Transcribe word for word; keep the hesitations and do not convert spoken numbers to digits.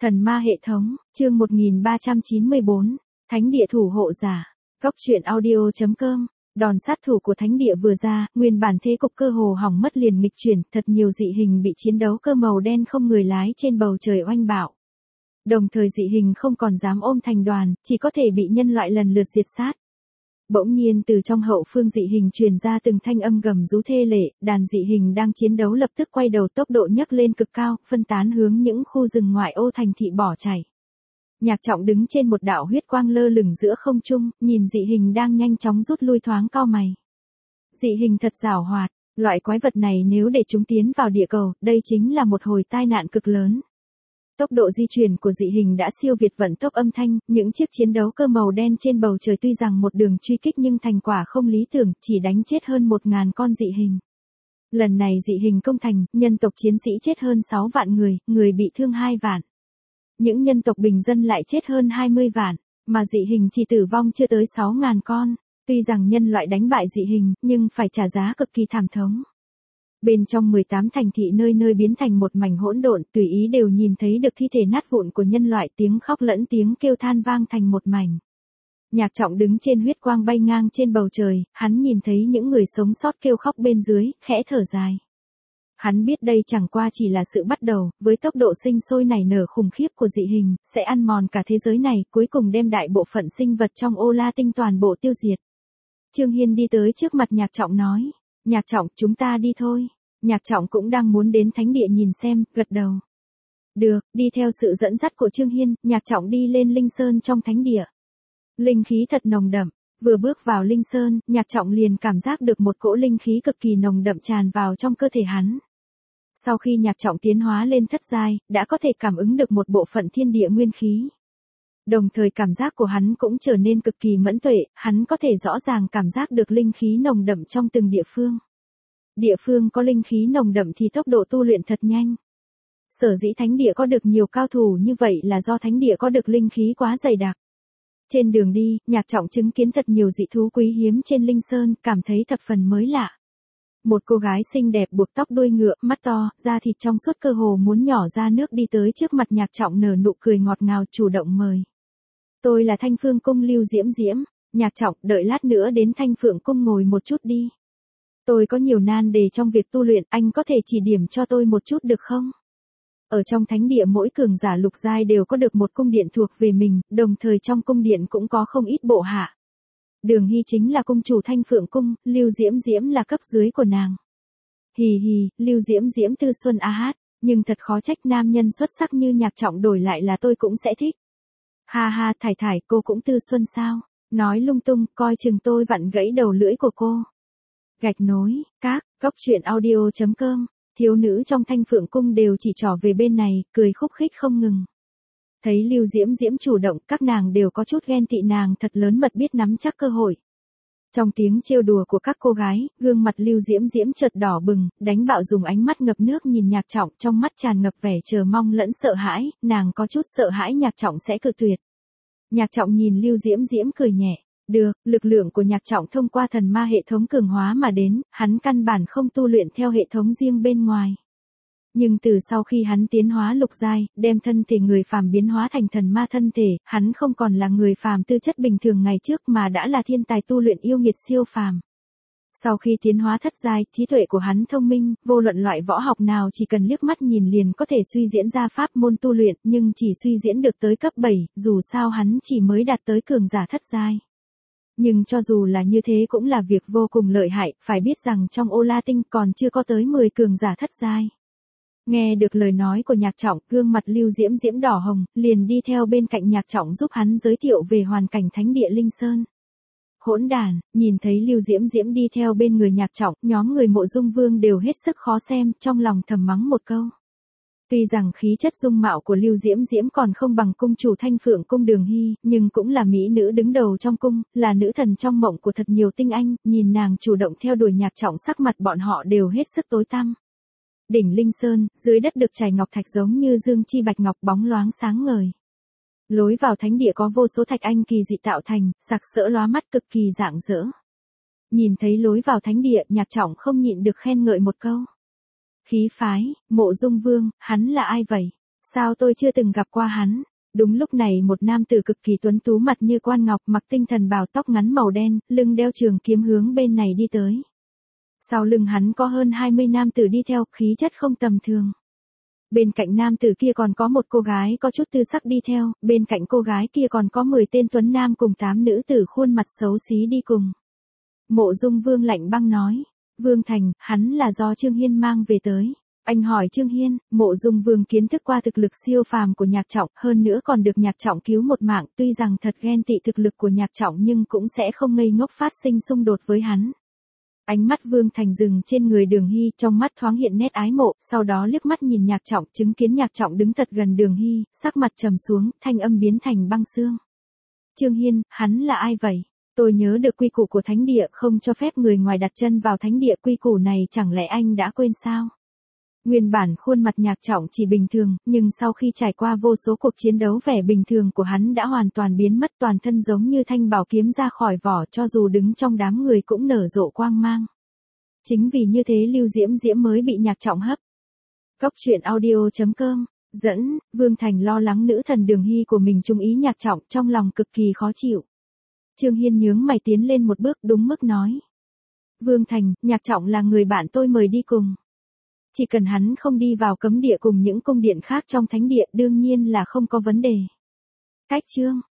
Thần ma hệ thống, chương một nghìn ba trăm chín mươi bốn, Thánh địa thủ hộ giả. Góc truyện audio chấm com. Đòn sát thủ của thánh địa vừa ra, nguyên bản thế cục cơ hồ hỏng mất liền nghịch chuyển, thật nhiều dị hình bị chiến đấu cơ màu đen không người lái trên bầu trời oanh bạo. Đồng thời dị hình không còn dám ôm thành đoàn, chỉ có thể bị nhân loại lần lượt diệt sát. Bỗng nhiên từ trong hậu phương dị hình truyền ra từng thanh âm gầm rú thê lệ, đàn dị hình đang chiến đấu lập tức quay đầu tốc độ nhấc lên cực cao, phân tán hướng những khu rừng ngoại ô thành thị bỏ chạy. Nhạc Trọng đứng trên một đạo huyết quang lơ lửng giữa không trung, nhìn dị hình đang nhanh chóng rút lui thoáng cau mày. Dị hình thật giàu hoạt, loại quái vật này nếu để chúng tiến vào địa cầu, đây chính là một hồi tai nạn cực lớn. Tốc độ di chuyển của dị hình đã siêu việt vận tốc âm thanh, những chiếc chiến đấu cơ màu đen trên bầu trời tuy rằng một đường truy kích nhưng thành quả không lý tưởng, chỉ đánh chết hơn một ngàn con dị hình. Lần này dị hình công thành, nhân tộc chiến sĩ chết hơn sáu vạn người, người bị thương hai vạn. Những nhân tộc bình dân lại chết hơn hai mươi vạn, mà dị hình chỉ tử vong chưa tới sáu ngàn con. Tuy rằng nhân loại đánh bại dị hình, nhưng phải trả giá cực kỳ thảm thống. Bên trong mười tám thành thị nơi nơi biến thành một mảnh hỗn độn, tùy ý đều nhìn thấy được thi thể nát vụn của nhân loại, tiếng khóc lẫn tiếng kêu than vang thành một mảnh. Nhạc Trọng đứng trên huyết quang bay ngang trên bầu trời, hắn nhìn thấy những người sống sót kêu khóc bên dưới, khẽ thở dài. Hắn biết đây chẳng qua chỉ là sự bắt đầu, với tốc độ sinh sôi nảy nở khủng khiếp của dị hình, sẽ ăn mòn cả thế giới này, cuối cùng đem đại bộ phận sinh vật trong ô la tinh toàn bộ tiêu diệt. Trương Hiên đi tới trước mặt Nhạc Trọng nói. Nhạc Trọng, chúng ta đi thôi. Nhạc Trọng cũng đang muốn đến thánh địa nhìn xem, gật đầu. Được, đi theo sự dẫn dắt của Trương Hiên, Nhạc Trọng đi lên Linh Sơn trong thánh địa. Linh khí thật nồng đậm, vừa bước vào Linh Sơn, Nhạc Trọng liền cảm giác được một cỗ linh khí cực kỳ nồng đậm tràn vào trong cơ thể hắn. Sau khi Nhạc Trọng tiến hóa lên thất giai, đã có thể cảm ứng được một bộ phận thiên địa nguyên khí. Đồng thời cảm giác của hắn cũng trở nên cực kỳ mẫn tuệ, hắn có thể rõ ràng cảm giác được linh khí nồng đậm trong từng địa phương. Địa phương có linh khí nồng đậm thì tốc độ tu luyện thật nhanh. Sở dĩ thánh địa có được nhiều cao thủ như vậy là do thánh địa có được linh khí quá dày đặc. Trên đường đi, Nhạc Trọng chứng kiến thật nhiều dị thú quý hiếm trên Linh Sơn, cảm thấy thập phần mới lạ. Một cô gái xinh đẹp buộc tóc đuôi ngựa, mắt to, da thịt trong suốt cơ hồ muốn nhỏ ra nước đi tới trước mặt Nhạc Trọng nở nụ cười ngọt ngào chủ động mời. Tôi là Thanh Phương Cung Lưu Diễm Diễm. Nhạc Trọng, đợi lát nữa đến Thanh Phượng Cung ngồi một chút đi. Tôi có nhiều nan đề trong việc tu luyện, anh có thể chỉ điểm cho tôi một chút được không? Ở trong thánh địa mỗi cường giả lục giai đều có được một cung điện thuộc về mình, đồng thời trong cung điện cũng có không ít bộ hạ. Đường Hy chính là cung chủ Thanh Phượng Cung, Lưu Diễm Diễm là cấp dưới của nàng. Hì hì, Lưu Diễm Diễm tư xuân a hát, nhưng thật khó trách nam nhân xuất sắc như Nhạc Trọng đổi lại là tôi cũng sẽ thích. Ha ha, Thải Thải, cô cũng tư xuân sao? Nói lung tung, coi chừng tôi vặn gãy đầu lưỡi của cô. Gạch nối, các, góc truyện audio chấm com, thiếu nữ trong Thanh Phượng Cung đều chỉ trỏ về bên này, cười khúc khích không ngừng. Thấy Lưu Diễm Diễm chủ động, các nàng đều có chút ghen tị nàng thật lớn mật biết nắm chắc cơ hội. Trong tiếng trêu đùa của các cô gái, gương mặt Lưu Diễm Diễm chợt đỏ bừng, đánh bạo dùng ánh mắt ngập nước nhìn Nhạc Trọng, trong mắt tràn ngập vẻ chờ mong lẫn sợ hãi, nàng có chút sợ hãi Nhạc Trọng sẽ cự tuyệt. Nhạc Trọng nhìn Lưu Diễm Diễm cười nhẹ. Được, lực lượng của Nhạc Trọng thông qua thần ma hệ thống cường hóa mà đến, hắn căn bản không tu luyện theo hệ thống riêng bên ngoài. Nhưng từ sau khi hắn tiến hóa lục giai, đem thân thể người phàm biến hóa thành thần ma thân thể, hắn không còn là người phàm tư chất bình thường ngày trước mà đã là thiên tài tu luyện yêu nghiệt siêu phàm. Sau khi tiến hóa thất giai, trí tuệ của hắn thông minh, vô luận loại võ học nào chỉ cần liếc mắt nhìn liền có thể suy diễn ra pháp môn tu luyện, nhưng chỉ suy diễn được tới cấp bảy, dù sao hắn chỉ mới đạt tới cường giả thất giai. Nhưng cho dù là như thế cũng là việc vô cùng lợi hại, phải biết rằng trong ô la tinh còn chưa có tới mười cường giả thất giai. Nghe được lời nói của Nhạc Trọng, gương mặt Lưu Diễm Diễm đỏ hồng, liền đi theo bên cạnh Nhạc Trọng giúp hắn giới thiệu về hoàn cảnh thánh địa Linh Sơn. Hỗn đàn, nhìn thấy Lưu Diễm Diễm đi theo bên người Nhạc Trọng, nhóm người Mộ Dung Vương đều hết sức khó xem, trong lòng thầm mắng một câu. Tuy rằng khí chất dung mạo của Lưu Diễm Diễm còn không bằng cung chủ Thanh Phượng Cung Đường Hy, nhưng cũng là mỹ nữ đứng đầu trong cung, là nữ thần trong mộng của thật nhiều tinh anh, nhìn nàng chủ động theo đuổi Nhạc Trọng sắc mặt bọn họ đều hết sức tối tăm. Đỉnh Linh Sơn, dưới đất được trải ngọc thạch giống như dương chi bạch ngọc bóng loáng sáng ngời. Lối vào thánh địa có vô số thạch anh kỳ dị tạo thành, sặc sỡ lóa mắt cực kỳ rạng rỡ. Nhìn thấy lối vào thánh địa, Nhạc Trọng không nhịn được khen ngợi một câu. Khí phái, Mộ Dung Vương, hắn là ai vậy? Sao tôi chưa từng gặp qua hắn? Đúng lúc này một nam tử cực kỳ tuấn tú mặt như quan ngọc, mặc tinh thần bào, tóc ngắn màu đen, lưng đeo trường kiếm hướng bên này đi tới. Sau lưng hắn có hơn hai mươi nam tử đi theo, khí chất không tầm thường. Bên cạnh nam tử kia còn có một cô gái có chút tư sắc đi theo, bên cạnh cô gái kia còn có mười tên tuấn nam cùng tám nữ tử khuôn mặt xấu xí đi cùng. Mộ Dung Vương lạnh băng nói, Vương Thành, hắn là do Trương Hiên mang về tới. Anh hỏi Trương Hiên, Mộ Dung Vương kiến thức qua thực lực siêu phàm của Nhạc Trọng, hơn nữa còn được Nhạc Trọng cứu một mạng, tuy rằng thật ghen tị thực lực của Nhạc Trọng nhưng cũng sẽ không ngây ngốc phát sinh xung đột với hắn. Ánh mắt Vương Thành dừng trên người Đường Hy, trong mắt thoáng hiện nét ái mộ, sau đó liếc mắt nhìn Nhạc Trọng, chứng kiến Nhạc Trọng đứng thật gần Đường Hy, sắc mặt trầm xuống, thanh âm biến thành băng xương. Trương Hiên, hắn là ai vậy? Tôi nhớ được quy củ của thánh địa không cho phép người ngoài đặt chân vào thánh địa, quy củ này chẳng lẽ anh đã quên sao? Nguyên bản khuôn mặt Nhạc Trọng chỉ bình thường, nhưng sau khi trải qua vô số cuộc chiến đấu, vẻ bình thường của hắn đã hoàn toàn biến mất, toàn thân giống như thanh bảo kiếm ra khỏi vỏ, cho dù đứng trong đám người cũng nở rộ quang mang. Chính vì như thế Lưu Diễm Diễm mới bị Nhạc Trọng hấp. Góc truyện audio chấm com dẫn, Vương Thành lo lắng nữ thần Đường Hy của mình chung ý Nhạc Trọng, trong lòng cực kỳ khó chịu. Trương Hiên nhướng mày tiến lên một bước đúng mức nói. Vương Thành, Nhạc Trọng là người bạn tôi mời đi cùng. Chỉ cần hắn không đi vào cấm địa cùng những cung điện khác trong thánh địa đương nhiên là không có vấn đề. Cách chương